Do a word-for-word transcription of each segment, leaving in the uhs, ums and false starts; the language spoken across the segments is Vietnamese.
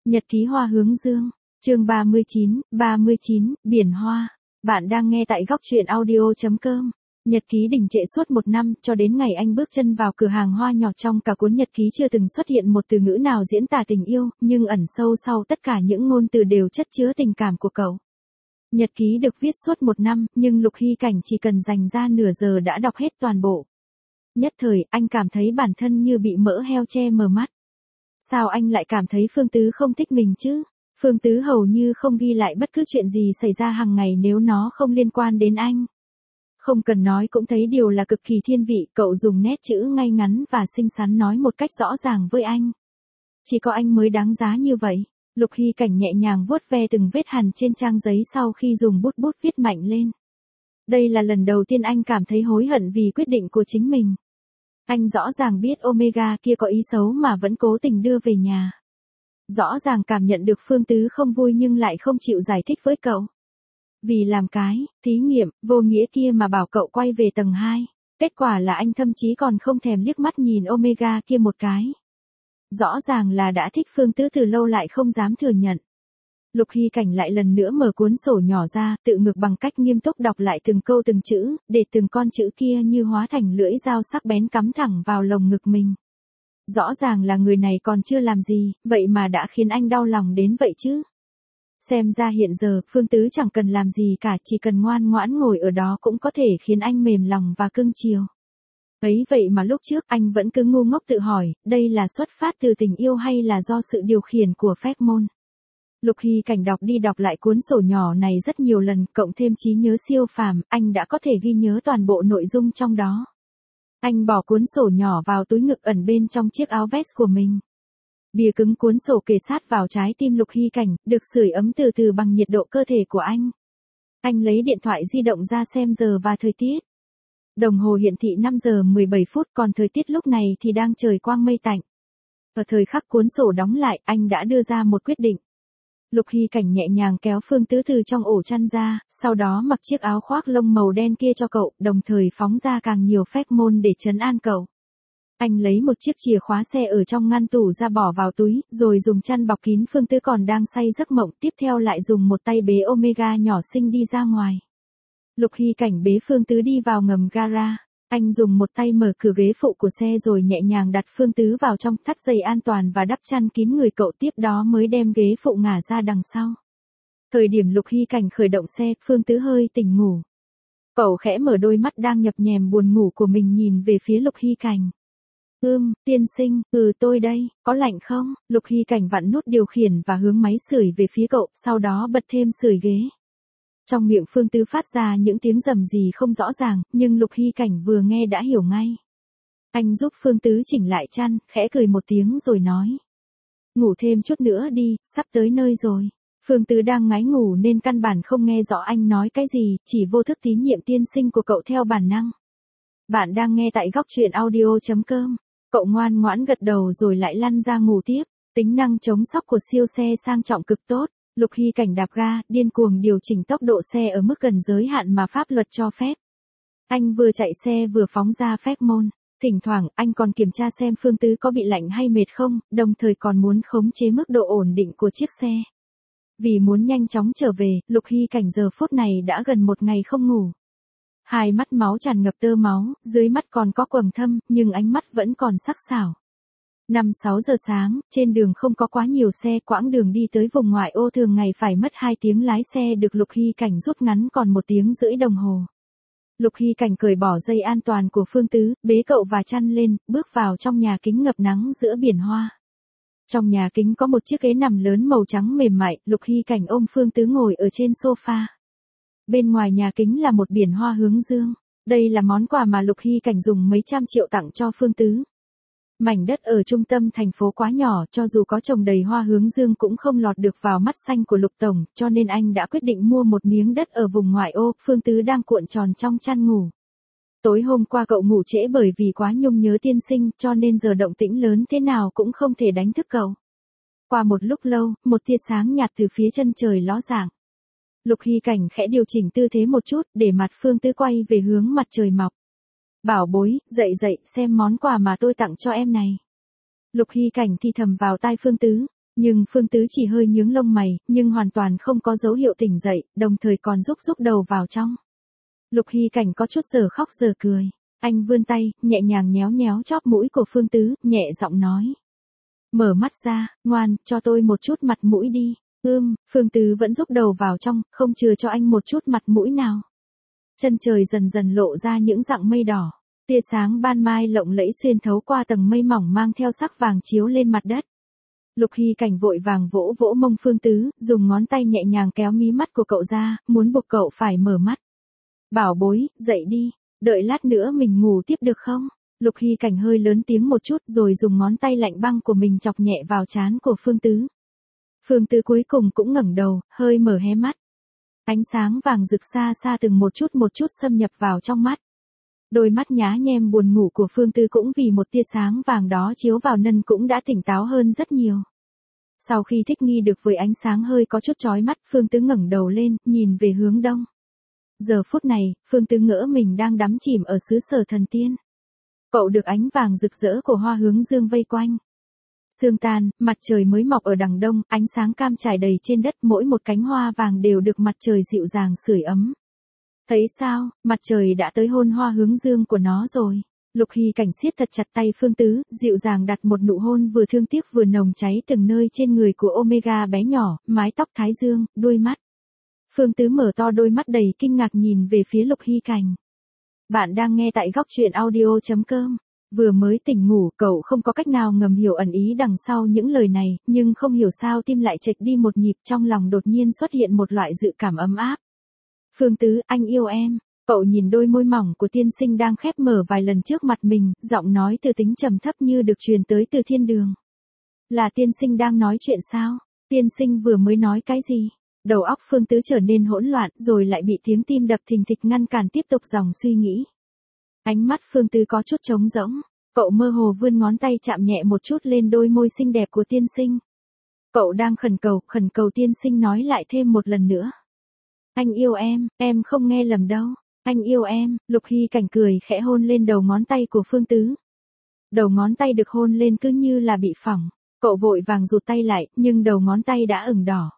Nhật ký hoa hướng dương, chương ba mươi chín, ba mươi chín, biển hoa. Bạn đang nghe tại góc truyện audio chấm com. Nhật ký đình trệ suốt một năm, cho đến ngày anh bước chân vào cửa hàng hoa nhỏ, trong cả cuốn nhật ký chưa từng xuất hiện một từ ngữ nào diễn tả tình yêu, nhưng ẩn sâu sau tất cả những ngôn từ đều chất chứa tình cảm của cậu. Nhật ký được viết suốt một năm, nhưng Lục Hy Cảnh chỉ cần dành ra nửa giờ đã đọc hết toàn bộ. Nhất thời, anh cảm thấy bản thân như bị mỡ heo che mờ mắt. Sao anh lại cảm thấy Phương Tứ không thích mình chứ? Phương Tứ hầu như không ghi lại bất cứ chuyện gì xảy ra hàng ngày nếu nó không liên quan đến anh. Không cần nói cũng thấy điều là cực kỳ thiên vị, cậu dùng nét chữ ngay ngắn và xinh xắn nói một cách rõ ràng với anh. Chỉ có anh mới đáng giá như vậy. Lục Hy Cảnh nhẹ nhàng vuốt ve từng vết hằn trên trang giấy sau khi dùng bút bút viết mạnh lên. Đây là lần đầu tiên anh cảm thấy hối hận vì quyết định của chính mình. Anh rõ ràng biết Omega kia có ý xấu mà vẫn cố tình đưa về nhà. Rõ ràng cảm nhận được Phương Tứ không vui nhưng lại không chịu giải thích với cậu. Vì làm cái thí nghiệm vô nghĩa kia mà bảo cậu quay về tầng hai. Kết quả là anh thậm chí còn không thèm liếc mắt nhìn Omega kia một cái. Rõ ràng là đã thích Phương Tứ từ lâu lại không dám thừa nhận. Lục Hy Cảnh lại lần nữa mở cuốn sổ nhỏ ra, tự ngược bằng cách nghiêm túc đọc lại từng câu từng chữ, để từng con chữ kia như hóa thành lưỡi dao sắc bén cắm thẳng vào lồng ngực mình. Rõ ràng là người này còn chưa làm gì, vậy mà đã khiến anh đau lòng đến vậy chứ. Xem ra hiện giờ, Phương Tứ chẳng cần làm gì cả, chỉ cần ngoan ngoãn ngồi ở đó cũng có thể khiến anh mềm lòng và cưng chiều. Ấy vậy mà lúc trước anh vẫn cứ ngu ngốc tự hỏi, đây là xuất phát từ tình yêu hay là do sự điều khiển của phép môn. Lục Hy Cảnh đọc đi đọc lại cuốn sổ nhỏ này rất nhiều lần, cộng thêm trí nhớ siêu phàm, anh đã có thể ghi nhớ toàn bộ nội dung trong đó. Anh bỏ cuốn sổ nhỏ vào túi ngực ẩn bên trong chiếc áo vest của mình. Bìa cứng cuốn sổ kề sát vào trái tim Lục Hy Cảnh, được sưởi ấm từ từ bằng nhiệt độ cơ thể của anh. Anh lấy điện thoại di động ra xem giờ và thời tiết. Đồng hồ hiển thị năm giờ mười bảy phút, còn thời tiết lúc này thì đang trời quang mây tạnh. Ở thời khắc cuốn sổ đóng lại, anh đã đưa ra một quyết định. Lục Hy Cảnh nhẹ nhàng kéo Phương Tứ từ trong ổ chăn ra, sau đó mặc chiếc áo khoác lông màu đen kia cho cậu, đồng thời phóng ra càng nhiều phép môn để trấn an cậu. Anh lấy một chiếc chìa khóa xe ở trong ngăn tủ ra bỏ vào túi, rồi dùng chăn bọc kín Phương Tứ còn đang say giấc mộng, tiếp theo lại dùng một tay bế Omega nhỏ xinh đi ra ngoài. Lục Hy Cảnh bế Phương Tứ đi vào ngầm gara. Anh dùng một tay mở cửa ghế phụ của xe rồi nhẹ nhàng đặt Phương Tứ vào trong, thắt dây an toàn và đắp chăn kín người cậu, tiếp đó mới đem ghế phụ ngả ra đằng sau. Thời điểm Lục Hy Cảnh khởi động xe, Phương Tứ hơi tỉnh ngủ. Cậu khẽ mở đôi mắt đang nhập nhèm buồn ngủ của mình nhìn về phía Lục Hy Cảnh. Ưm, tiên sinh, ừ tôi đây, có lạnh không? Lục Hy Cảnh vặn nút điều khiển và hướng máy sưởi về phía cậu, sau đó bật thêm sưởi ghế. Trong miệng Phương Tứ phát ra những tiếng rầm rì không rõ ràng, nhưng Lục Hy Cảnh vừa nghe đã hiểu ngay. Anh giúp Phương Tứ chỉnh lại chăn, khẽ cười một tiếng rồi nói. Ngủ thêm chút nữa đi, sắp tới nơi rồi. Phương Tứ đang ngáy ngủ nên căn bản không nghe rõ anh nói cái gì, chỉ vô thức tín nhiệm tiên sinh của cậu theo bản năng. Bạn đang nghe tại góc truyện audio chấm com. Cậu ngoan ngoãn gật đầu rồi lại lăn ra ngủ tiếp. Tính năng chống sóc của siêu xe sang trọng cực tốt. Lục Hy Cảnh đạp ga, điên cuồng điều chỉnh tốc độ xe ở mức gần giới hạn mà pháp luật cho phép. Anh vừa chạy xe vừa phóng ra phép môn. Thỉnh thoảng, anh còn kiểm tra xem Phương Tứ có bị lạnh hay mệt không, đồng thời còn muốn khống chế mức độ ổn định của chiếc xe. Vì muốn nhanh chóng trở về, Lục Hy Cảnh giờ phút này đã gần một ngày không ngủ. Hai mắt máu tràn ngập tơ máu, dưới mắt còn có quầng thâm, nhưng ánh mắt vẫn còn sắc sảo. năm sáu giờ sáng, trên đường không có quá nhiều xe, quãng đường đi tới vùng ngoại ô thường ngày phải mất hai tiếng lái xe được Lục Hy Cảnh rút ngắn còn một tiếng rưỡi đồng hồ. Lục Hy Cảnh cởi bỏ dây an toàn của Phương Tứ, bế cậu và chăn lên, bước vào trong nhà kính ngập nắng giữa biển hoa. Trong nhà kính có một chiếc ghế nằm lớn màu trắng mềm mại, Lục Hy Cảnh ôm Phương Tứ ngồi ở trên sofa. Bên ngoài nhà kính là một biển hoa hướng dương. Đây là món quà mà Lục Hy Cảnh dùng mấy trăm triệu tặng cho Phương Tứ. Mảnh đất ở trung tâm thành phố quá nhỏ, cho dù có trồng đầy hoa hướng dương cũng không lọt được vào mắt xanh của Lục Tổng, cho nên anh đã quyết định mua một miếng đất ở vùng ngoại ô. Phương Tứ đang cuộn tròn trong chăn ngủ. Tối hôm qua cậu ngủ trễ bởi vì quá nhung nhớ tiên sinh, cho nên giờ động tĩnh lớn thế nào cũng không thể đánh thức cậu. Qua một lúc lâu, một tia sáng nhạt từ phía chân trời ló dạng. Lục Hy Cảnh khẽ điều chỉnh tư thế một chút, để mặt Phương Tứ quay về hướng mặt trời mọc. Bảo bối, dậy dậy, xem món quà mà tôi tặng cho em này. Lục Hy Cảnh thì thầm vào tai Phương Tứ. Nhưng Phương Tứ chỉ hơi nhướng lông mày, nhưng hoàn toàn không có dấu hiệu tỉnh dậy, đồng thời còn rúc rúc đầu vào trong. Lục Hy Cảnh có chút giờ khóc giờ cười. Anh vươn tay, nhẹ nhàng nhéo nhéo chóp mũi của Phương Tứ, nhẹ giọng nói. Mở mắt ra, ngoan, cho tôi một chút mặt mũi đi. Ưm, Phương Tứ vẫn rúc đầu vào trong, không chừa cho anh một chút mặt mũi nào. Chân trời dần dần lộ ra những dặng mây đỏ. Tia sáng ban mai lộng lẫy xuyên thấu qua tầng mây mỏng mang theo sắc vàng chiếu lên mặt đất. Lục Hy Cảnh vội vàng vỗ vỗ mông Phương Tứ, dùng ngón tay nhẹ nhàng kéo mí mắt của cậu ra, muốn buộc cậu phải mở mắt. Bảo bối, dậy đi, đợi lát nữa mình ngủ tiếp được không? Lục Hy Cảnh hơi lớn tiếng một chút rồi dùng ngón tay lạnh băng của mình chọc nhẹ vào trán của Phương Tứ. Phương Tứ cuối cùng cũng ngẩng đầu, hơi mở hé mắt. Ánh sáng vàng rực xa xa từng một chút một chút xâm nhập vào trong mắt. Đôi mắt nhá nhem buồn ngủ của Phương Tứ cũng vì một tia sáng vàng đó chiếu vào nân cũng đã tỉnh táo hơn rất nhiều. Sau khi thích nghi được với ánh sáng hơi có chút chói mắt, Phương Tứ ngẩng đầu lên, nhìn về hướng đông. Giờ phút này, Phương Tứ ngỡ mình đang đắm chìm ở xứ sở thần tiên. Cậu được ánh vàng rực rỡ của hoa hướng dương vây quanh. Sương tan, mặt trời mới mọc ở đằng đông, ánh sáng cam trải đầy trên đất, mỗi một cánh hoa vàng đều được mặt trời dịu dàng sưởi ấm. Thấy sao, mặt trời đã tới hôn hoa hướng dương của nó rồi. Lục Hy Cảnh siết thật chặt tay Phương Tứ, dịu dàng đặt một nụ hôn vừa thương tiếc vừa nồng cháy từng nơi trên người của Omega bé nhỏ, mái tóc thái dương, đôi mắt. Phương Tứ mở to đôi mắt đầy kinh ngạc nhìn về phía Lục Hy Cảnh. Bạn đang nghe tại góc truyện audio chấm com. Vừa mới tỉnh ngủ, cậu không có cách nào ngầm hiểu ẩn ý đằng sau những lời này, nhưng không hiểu sao tim lại chệch đi một nhịp, trong lòng đột nhiên xuất hiện một loại dự cảm ấm áp. Phương Tứ, anh yêu em. Cậu nhìn đôi môi mỏng của tiên sinh đang khép mở vài lần trước mặt mình, giọng nói từ tính trầm thấp như được truyền tới từ thiên đường. Là tiên sinh đang nói chuyện sao? Tiên sinh vừa mới nói cái gì? Đầu óc Phương Tứ trở nên hỗn loạn, rồi lại bị tiếng tim đập thình thịch ngăn cản tiếp tục dòng suy nghĩ. Ánh mắt Phương Tứ có chút trống rỗng, cậu mơ hồ vươn ngón tay chạm nhẹ một chút lên đôi môi xinh đẹp của tiên sinh. Cậu đang khẩn cầu, khẩn cầu tiên sinh nói lại thêm một lần nữa. Anh yêu em, em không nghe lầm đâu. Anh yêu em. Lục Hy Cảnh cười khẽ hôn lên đầu ngón tay của Phương Tứ. Đầu ngón tay được hôn lên cứ như là bị phỏng. Cậu vội vàng rụt tay lại, nhưng đầu ngón tay đã ửng đỏ.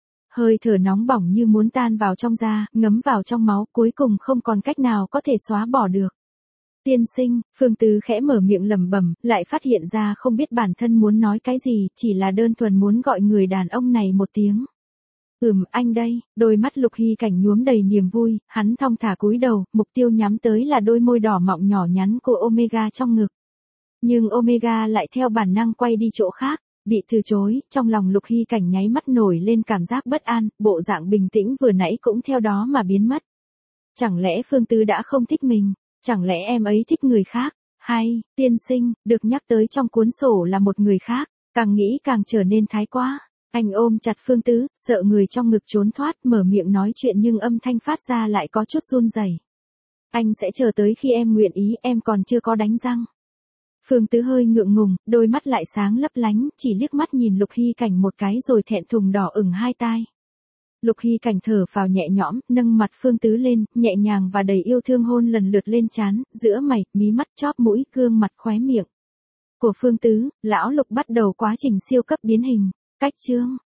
Hơi thở nóng bỏng như muốn tan vào trong da, ngấm vào trong máu, cuối cùng không còn cách nào có thể xóa bỏ được. Tiên sinh, Phương Tứ khẽ mở miệng lẩm bẩm, lại phát hiện ra không biết bản thân muốn nói cái gì, chỉ là đơn thuần muốn gọi người đàn ông này một tiếng. Ừm, anh đây. Đôi mắt Lục Hy Cảnh nhuốm đầy niềm vui, hắn thong thả cúi đầu, mục tiêu nhắm tới là đôi môi đỏ mọng nhỏ nhắn của Omega trong ngực. Nhưng Omega lại theo bản năng quay đi chỗ khác, bị từ chối, trong lòng Lục Hy Cảnh nháy mắt nổi lên cảm giác bất an, bộ dạng bình tĩnh vừa nãy cũng theo đó mà biến mất. Chẳng lẽ Phương Tứ đã không thích mình? Chẳng lẽ em ấy thích người khác? Hay, tiên sinh, được nhắc tới trong cuốn sổ là một người khác, càng nghĩ càng trở nên thái quá. Anh ôm chặt Phương Tứ, sợ người trong ngực trốn thoát, mở miệng nói chuyện nhưng âm thanh phát ra lại có chút run rẩy. Anh sẽ chờ tới khi em nguyện ý, em còn chưa có đánh răng. Phương Tứ hơi ngượng ngùng, đôi mắt lại sáng lấp lánh, chỉ liếc mắt nhìn Lục Hy Cảnh một cái rồi thẹn thùng đỏ ửng hai tai. Lục Hy Cảnh thở phào nhẹ nhõm, nâng mặt Phương Tứ lên, nhẹ nhàng và đầy yêu thương hôn lần lượt lên trán, giữa mày, mí mắt, chóp mũi, gương mặt, khóe miệng của Phương Tứ. Lão Lục bắt đầu quá trình siêu cấp biến hình. Cách chương